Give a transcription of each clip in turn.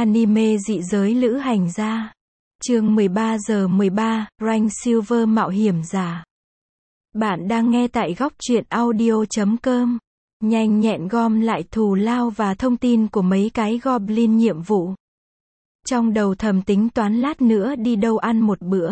Anime dị giới lữ hành gia. Chương 13 giờ 13, Rank Silver mạo hiểm giả. Bạn đang nghe tại góc truyện audio.com. Nhanh nhẹn gom lại thù lao và thông tin của mấy cái goblin nhiệm vụ. Trong đầu thầm tính toán lát nữa đi đâu ăn một bữa.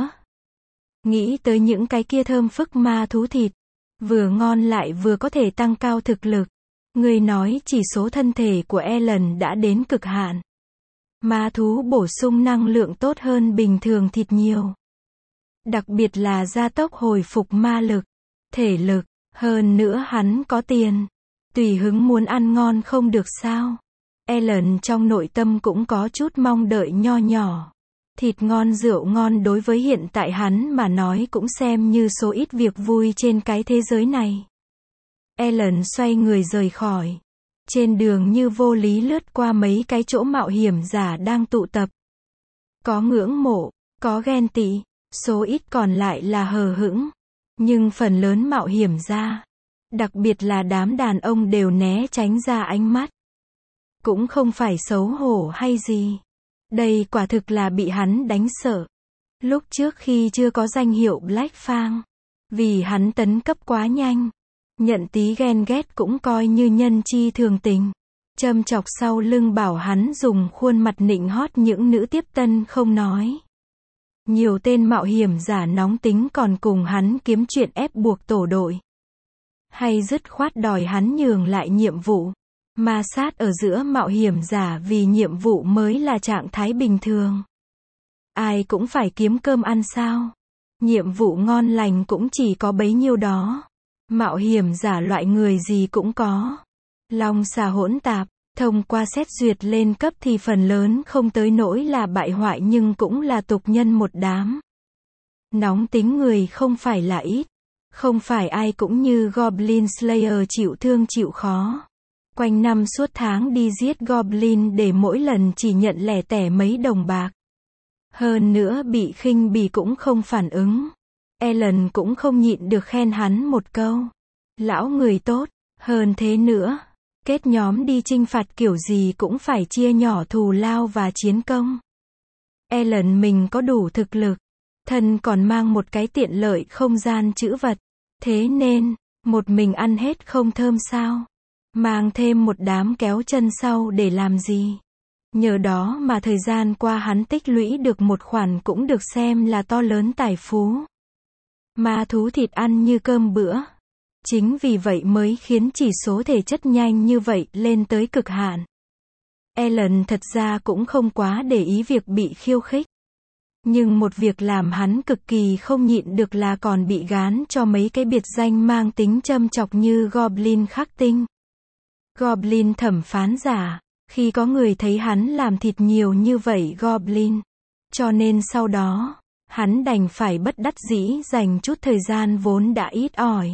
Nghĩ tới những cái kia thơm phức ma thú thịt. Vừa ngon lại vừa có thể tăng cao thực lực. Người nói chỉ số thân thể của Ellen đã đến cực hạn. Ma thú bổ sung năng lượng tốt hơn bình thường thịt nhiều. Đặc biệt là gia tốc hồi phục ma lực, thể lực, hơn nữa hắn có tiền. Tùy hứng muốn ăn ngon không được sao. Ellen trong nội tâm cũng có chút mong đợi nho nhỏ. Thịt ngon rượu ngon đối với hiện tại hắn mà nói cũng xem như số ít việc vui trên cái thế giới này. Ellen xoay người rời khỏi. Trên đường như vô lý lướt qua mấy cái chỗ mạo hiểm giả đang tụ tập. Có ngưỡng mộ, có ghen tị, số ít còn lại là hờ hững. Nhưng phần lớn mạo hiểm ra, đặc biệt là đám đàn ông đều né tránh ra ánh mắt. Cũng không phải xấu hổ hay gì. Đây quả thực là bị hắn đánh sợ. Lúc trước khi chưa có danh hiệu Black Fang, vì hắn tấn cấp quá nhanh. Nhận tí ghen ghét cũng coi như nhân chi thường tình. Châm chọc sau lưng bảo hắn dùng khuôn mặt nịnh hót những nữ tiếp tân không nói. Nhiều tên mạo hiểm giả nóng tính còn cùng hắn kiếm chuyện ép buộc tổ đội. Hay dứt khoát đòi hắn nhường lại nhiệm vụ. Ma sát ở giữa mạo hiểm giả vì nhiệm vụ mới là trạng thái bình thường. Ai cũng phải kiếm cơm ăn sao. Nhiệm vụ ngon lành cũng chỉ có bấy nhiêu đó. Mạo hiểm giả loại người gì cũng có. Long xà hỗn tạp, thông qua xét duyệt lên cấp thì phần lớn không tới nỗi là bại hoại nhưng cũng là tục nhân một đám. Nóng tính người không phải là ít. Không phải ai cũng như Goblin Slayer chịu thương chịu khó. Quanh năm suốt tháng đi giết Goblin để mỗi lần chỉ nhận lẻ tẻ mấy đồng bạc. Hơn nữa bị khinh bỉ cũng không phản ứng. Ellen cũng không nhịn được khen hắn một câu. Lão người tốt, hơn thế nữa. Kết nhóm đi chinh phạt kiểu gì cũng phải chia nhỏ thù lao và chiến công. Ellen mình có đủ thực lực. Thân còn mang một cái tiện lợi không gian trữ vật. Thế nên, một mình ăn hết không thơm sao. Mang thêm một đám kéo chân sau để làm gì. Nhờ đó mà thời gian qua hắn tích lũy được một khoản cũng được xem là to lớn tài phú. Ma thú thịt ăn như cơm bữa. Chính vì vậy mới khiến chỉ số thể chất nhanh như vậy lên tới cực hạn. Ellen thật ra cũng không quá để ý việc bị khiêu khích. Nhưng một việc làm hắn cực kỳ không nhịn được là còn bị gán cho mấy cái biệt danh mang tính châm chọc như Goblin khắc tinh. Goblin thẩm phán giả. Khi có người thấy hắn làm thịt nhiều như vậy Goblin. Cho nên sau đó, hắn đành phải bất đắc dĩ dành chút thời gian vốn đã ít ỏi.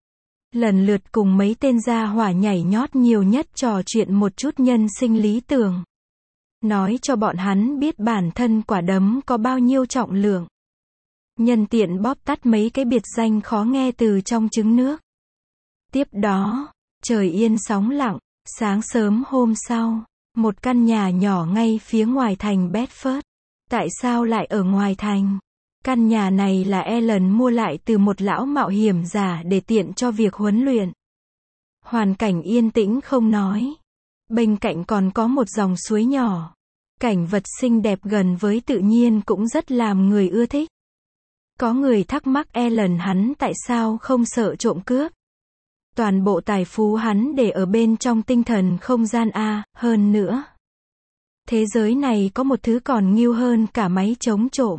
Lần lượt cùng mấy tên gia hỏa nhảy nhót nhiều nhất trò chuyện một chút nhân sinh lý tưởng. Nói cho bọn hắn biết bản thân quả đấm có bao nhiêu trọng lượng. Nhân tiện bóp tắt mấy cái biệt danh khó nghe từ trong trứng nước. Tiếp đó, trời yên sóng lặng, sáng sớm hôm sau, một căn nhà nhỏ ngay phía ngoài thành Bedford. Tại sao lại ở ngoài thành? Căn nhà này là Ellen mua lại từ một lão mạo hiểm giả để tiện cho việc huấn luyện. Hoàn cảnh yên tĩnh không nói. Bên cạnh còn có một dòng suối nhỏ. Cảnh vật xinh đẹp gần với tự nhiên cũng rất làm người ưa thích. Có người thắc mắc Ellen hắn tại sao không sợ trộm cướp. Toàn bộ tài phú hắn để ở bên trong tinh thần không gian A, hơn nữa. Thế giới này có một thứ còn nghêu hơn cả máy chống trộm.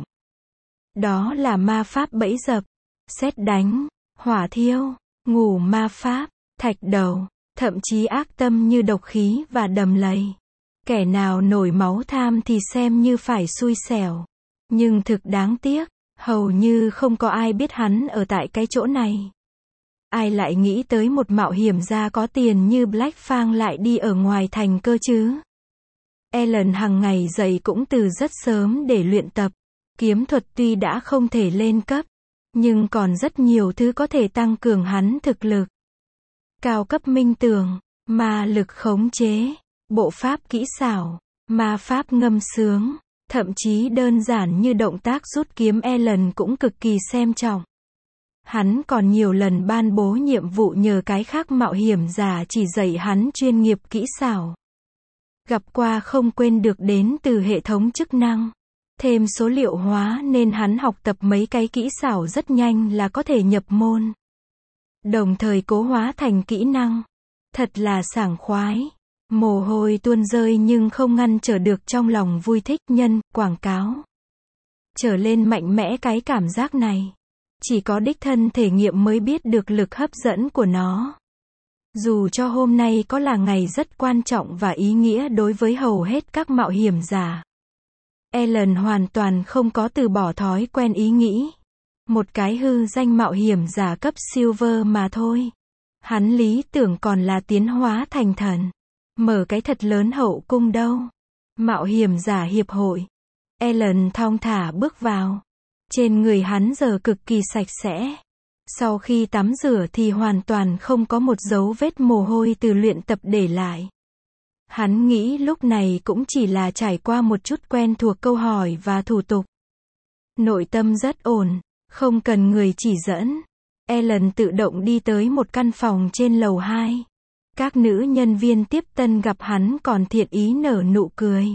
Đó là ma pháp bẫy dập, sét đánh, hỏa thiêu, ngủ ma pháp, thạch đầu, thậm chí ác tâm như độc khí và đầm lầy. Kẻ nào nổi máu tham thì xem như phải xui xẻo. Nhưng thực đáng tiếc, hầu như không có ai biết hắn ở tại cái chỗ này. Ai lại nghĩ tới một mạo hiểm gia có tiền như Black Fang lại đi ở ngoài thành cơ chứ? Ellen hàng ngày dậy cũng từ rất sớm để luyện tập. Kiếm thuật tuy đã không thể lên cấp, nhưng còn rất nhiều thứ có thể tăng cường hắn thực lực. Cao cấp minh tường, ma lực khống chế, bộ pháp kỹ xảo, Ma pháp ngâm sướng, thậm chí đơn giản như động tác rút kiếm Ellen cũng cực kỳ xem trọng. Hắn còn nhiều lần ban bố nhiệm vụ nhờ cái khác mạo hiểm giả chỉ dạy hắn chuyên nghiệp kỹ xảo. Gặp qua không quên được đến từ hệ thống chức năng. Thêm số liệu hóa nên hắn học tập mấy cái kỹ xảo rất nhanh là có thể nhập môn. Đồng thời cố hóa thành kỹ năng. Thật là sảng khoái. Mồ hôi tuôn rơi nhưng không ngăn trở được trong lòng vui thích nhân, quảng cáo. Trở lên mạnh mẽ cái cảm giác này. Chỉ có đích thân thể nghiệm mới biết được lực hấp dẫn của nó. Dù cho hôm nay có là ngày rất quan trọng và ý nghĩa đối với hầu hết các mạo hiểm giả. Ellen hoàn toàn không có từ bỏ thói quen ý nghĩ. Một cái hư danh mạo hiểm giả cấp Silver mà thôi. Hắn lý tưởng còn là tiến hóa thành thần. Mở cái thật lớn hậu cung đâu. Mạo hiểm giả hiệp hội. Ellen thong thả bước vào. Trên người hắn giờ cực kỳ sạch sẽ. Sau khi tắm rửa thì hoàn toàn không có một dấu vết mồ hôi từ luyện tập để lại. Hắn nghĩ lúc này cũng chỉ là trải qua một chút quen thuộc câu hỏi và thủ tục. Nội tâm rất ổn, không cần người chỉ dẫn. Ellen tự động đi tới một căn phòng trên lầu 2. Các nữ nhân viên tiếp tân gặp hắn còn thiện ý nở nụ cười.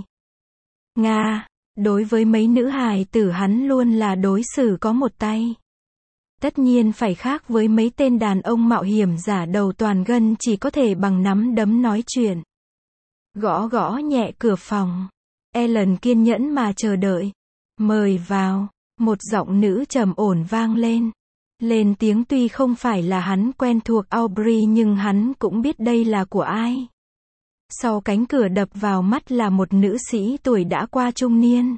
Nga, đối với mấy nữ hài tử hắn luôn là đối xử có một tay. Tất nhiên phải khác với mấy tên đàn ông mạo hiểm giả đầu toàn gân chỉ có thể bằng nắm đấm nói chuyện. Gõ gõ nhẹ cửa phòng. Ellen kiên nhẫn mà chờ đợi. Mời vào. Một giọng nữ trầm ổn vang lên. Lên tiếng tuy không phải là hắn quen thuộc Aubrey nhưng hắn cũng biết đây là của ai. Sau cánh cửa đập vào mắt là một nữ sĩ tuổi đã qua trung niên.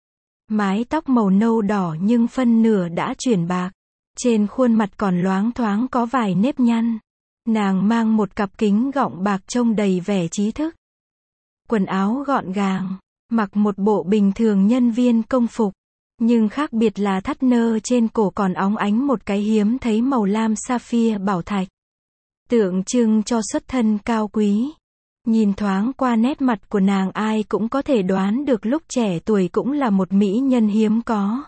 Mái tóc màu nâu đỏ nhưng phân nửa đã chuyển bạc. Trên khuôn mặt còn loáng thoáng có vài nếp nhăn. Nàng mang một cặp kính gọng bạc trông đầy vẻ trí thức. Quần áo gọn gàng, mặc một bộ bình thường nhân viên công phục. Nhưng khác biệt là thắt nơ trên cổ còn óng ánh một cái hiếm thấy màu lam sapphire bảo thạch. Tượng trưng cho xuất thân cao quý. Nhìn thoáng qua nét mặt của nàng ai cũng có thể đoán được lúc trẻ tuổi cũng là một mỹ nhân hiếm có.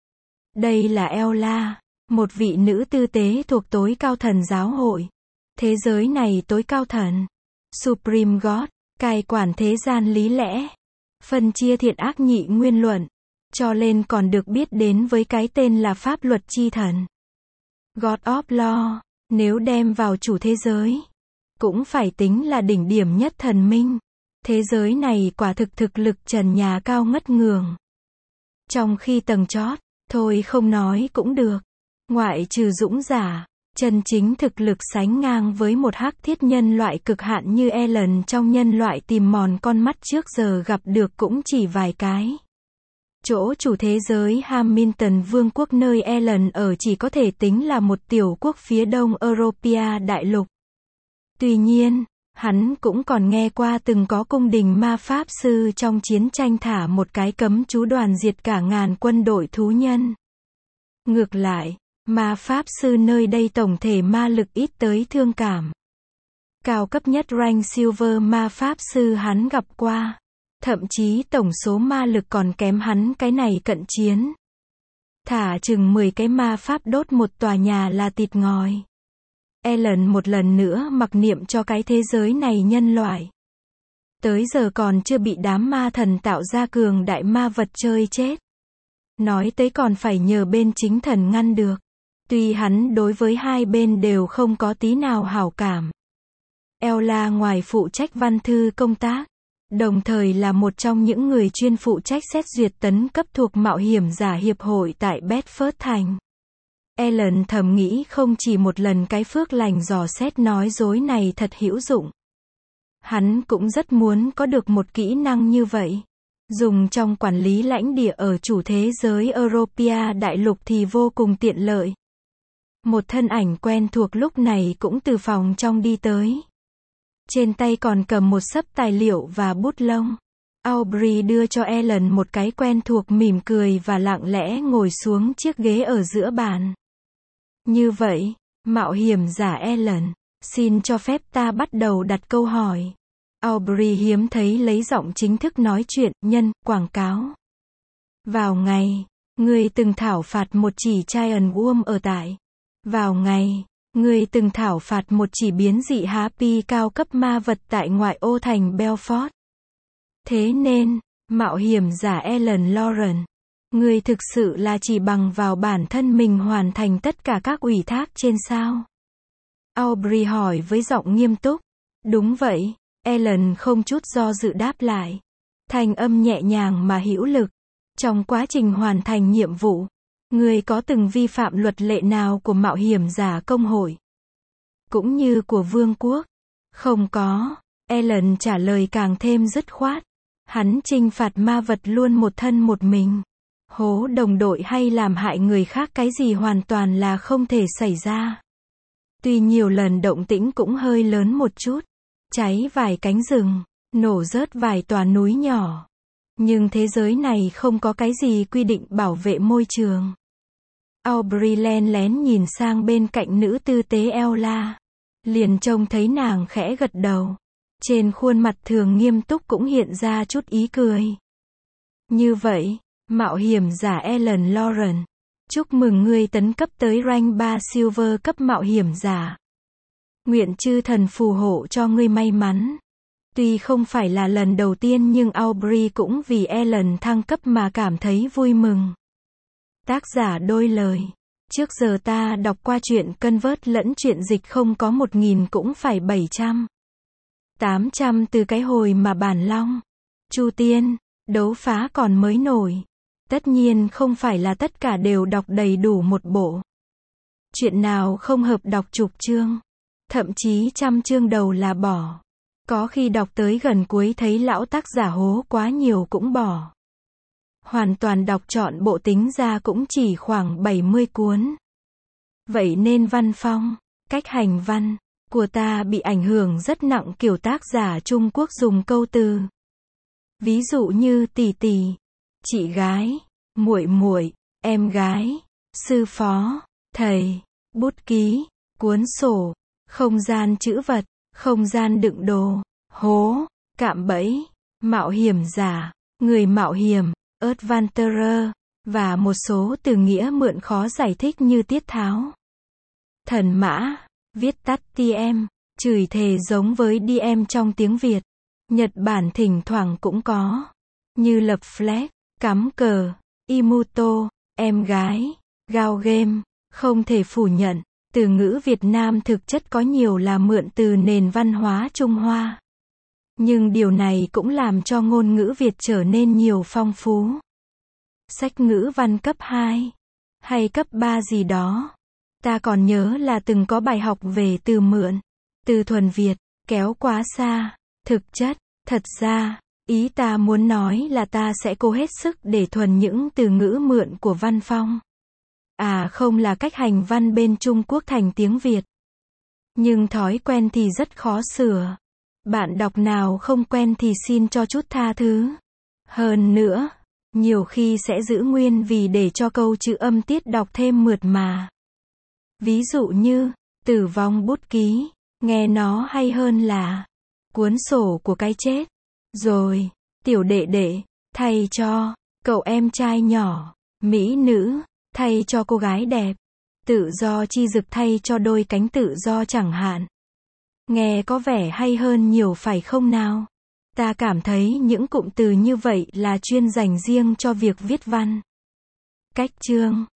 Đây là Ella, một vị nữ tư tế thuộc tối cao thần giáo hội. Thế giới này tối cao thần. Supreme God, cai quản thế gian lý lẽ. Phân chia thiện ác nhị nguyên luận. Cho nên còn được biết đến với cái tên là pháp luật chi thần. God of Law, nếu đem vào chủ thế giới, cũng phải tính là đỉnh điểm nhất thần minh. Thế giới này quả thực thực lực trần nhà cao ngất ngường. Trong khi tầng chót, thôi không nói cũng được. Ngoại trừ dũng giả, chân chính thực lực sánh ngang với một hắc thiết nhân loại cực hạn như Ellen trong nhân loại tìm mòn con mắt trước giờ gặp được cũng chỉ vài cái. Chỗ chủ thế giới Hamilton Vương quốc nơi Ellen ở chỉ có thể tính là một tiểu quốc phía đông Europia đại lục. Tuy nhiên, hắn cũng còn nghe qua từng có cung đình ma pháp sư trong chiến tranh thả một cái cấm chú đoàn diệt cả ngàn quân đội thú nhân. Ngược lại, ma pháp sư nơi đây tổng thể ma lực ít tới thương cảm. Cao cấp nhất rank Silver ma pháp sư hắn gặp qua. Thậm chí tổng số ma lực còn kém hắn cái này cận chiến. Thả chừng 10 cái ma pháp đốt một tòa nhà là thịt ngòi. Ellen một lần nữa mặc niệm cho cái thế giới này nhân loại. Tới giờ còn chưa bị đám ma thần tạo ra cường đại ma vật chơi chết. Nói tới còn phải nhờ bên chính thần ngăn được. Tuy hắn đối với hai bên đều không có tí nào hảo cảm. Ella ngoài phụ trách văn thư công tác, đồng thời là một trong những người chuyên phụ trách xét duyệt tấn cấp thuộc mạo hiểm giả hiệp hội tại Bedford Thành. Ellen thầm nghĩ không chỉ một lần cái phước lành dò xét nói dối này thật hữu dụng. Hắn cũng rất muốn có được một kỹ năng như vậy. Dùng trong quản lý lãnh địa ở chủ thế giới Europia đại lục thì vô cùng tiện lợi. Một thân ảnh quen thuộc lúc này cũng từ phòng trong đi tới. Trên tay còn cầm một xấp tài liệu và bút lông. Aubrey đưa cho Ellen một cái quen thuộc mỉm cười và lặng lẽ ngồi xuống chiếc ghế ở giữa bàn. Như vậy, mạo hiểm giả Ellen, xin cho phép ta bắt đầu đặt câu hỏi. Aubrey hiếm thấy lấy giọng chính thức nói chuyện, nhân, quảng cáo. Vào ngày, người từng thảo phạt một chỉ Giant Worm ở tại. Vào ngày, người từng thảo phạt một chỉ biến dị Happy cao cấp ma vật tại ngoại ô thành Belfort. Thế nên, mạo hiểm giả Ellen Lauren, người thực sự là chỉ bằng vào bản thân mình hoàn thành tất cả các ủy thác trên sao? Aubrey hỏi với giọng nghiêm túc. Đúng vậy, Ellen không chút do dự đáp lại. Thanh âm nhẹ nhàng mà hữu lực. Trong quá trình hoàn thành nhiệm vụ, người có từng vi phạm luật lệ nào của mạo hiểm giả công hội? Cũng như của vương quốc? Không có. Ellen trả lời càng thêm dứt khoát. Hắn trừng phạt ma vật luôn một thân một mình. Hố đồng đội hay làm hại người khác cái gì hoàn toàn là không thể xảy ra. Tuy nhiều lần động tĩnh cũng hơi lớn một chút. Cháy vài cánh rừng, nổ rớt vài tòa núi nhỏ. Nhưng thế giới này không có cái gì quy định bảo vệ môi trường. Aubrey len lén nhìn sang bên cạnh nữ tư tế Ella. Liền trông thấy nàng khẽ gật đầu. Trên khuôn mặt thường nghiêm túc cũng hiện ra chút ý cười. Như vậy, mạo hiểm giả Ellen Lauren, chúc mừng ngươi tấn cấp tới rank 3 Silver cấp mạo hiểm giả. Nguyện chư thần phù hộ cho ngươi may mắn. Tuy không phải là lần đầu tiên nhưng Aubrey cũng vì Ellen thăng cấp mà cảm thấy vui mừng. Tác giả đôi lời. Trước giờ ta đọc qua chuyện convert lẫn chuyện dịch không có 1000 cũng phải 700. 800 từ cái hồi mà bản long, Chu Tiên, đấu phá còn mới nổi. Tất nhiên không phải là tất cả đều đọc đầy đủ một bộ. Chuyện nào không hợp đọc chục chương. Thậm chí trăm chương đầu là bỏ. Có khi đọc tới gần cuối thấy lão tác giả hố quá nhiều cũng bỏ. Hoàn toàn đọc trọn bộ tính ra cũng chỉ khoảng 70 cuốn. Vậy nên văn phong, cách hành văn của ta bị ảnh hưởng rất nặng kiểu tác giả Trung Quốc dùng câu từ. Ví dụ như tỷ tỷ, chị gái, muội muội, em gái, sư phó, thầy, bút ký, cuốn sổ, không gian trữ vật, không gian đựng đồ, hố, cạm bẫy, mạo hiểm giả, người mạo hiểm, adventurer, và một số từ nghĩa mượn khó giải thích như tiết tháo. Thần mã, viết tắt TM, chửi thề giống với DM trong tiếng Việt. Nhật Bản thỉnh thoảng cũng có. Như lập flag, cắm cờ, imuto, em gái, gao game, không thể phủ nhận. Từ ngữ Việt Nam thực chất có nhiều là mượn từ nền văn hóa Trung Hoa. Nhưng điều này cũng làm cho ngôn ngữ Việt trở nên nhiều phong phú. Sách ngữ văn cấp 2 hay cấp 3 gì đó. Ta còn nhớ là từng có bài học về từ mượn, từ thuần Việt, kéo quá xa. Thực chất, thật ra, ý ta muốn nói là ta sẽ cố hết sức để thuần những từ ngữ mượn của văn phong. À không là cách hành văn bên Trung Quốc thành tiếng Việt. Nhưng thói quen thì rất khó sửa. Bạn đọc nào không quen thì xin cho chút tha thứ. Hơn nữa, nhiều khi sẽ giữ nguyên vì để cho câu chữ âm tiết đọc thêm mượt mà. Ví dụ như, tử vong bút ký, nghe nó hay hơn là cuốn sổ của cái chết. Rồi, tiểu đệ đệ, thay cho cậu em trai nhỏ, mỹ nữ, thay cho cô gái đẹp, tự do chi dực thay cho đôi cánh tự do chẳng hạn. Nghe có vẻ hay hơn nhiều phải không nào? Ta cảm thấy những cụm từ như vậy là chuyên dành riêng cho việc viết văn. Cách chương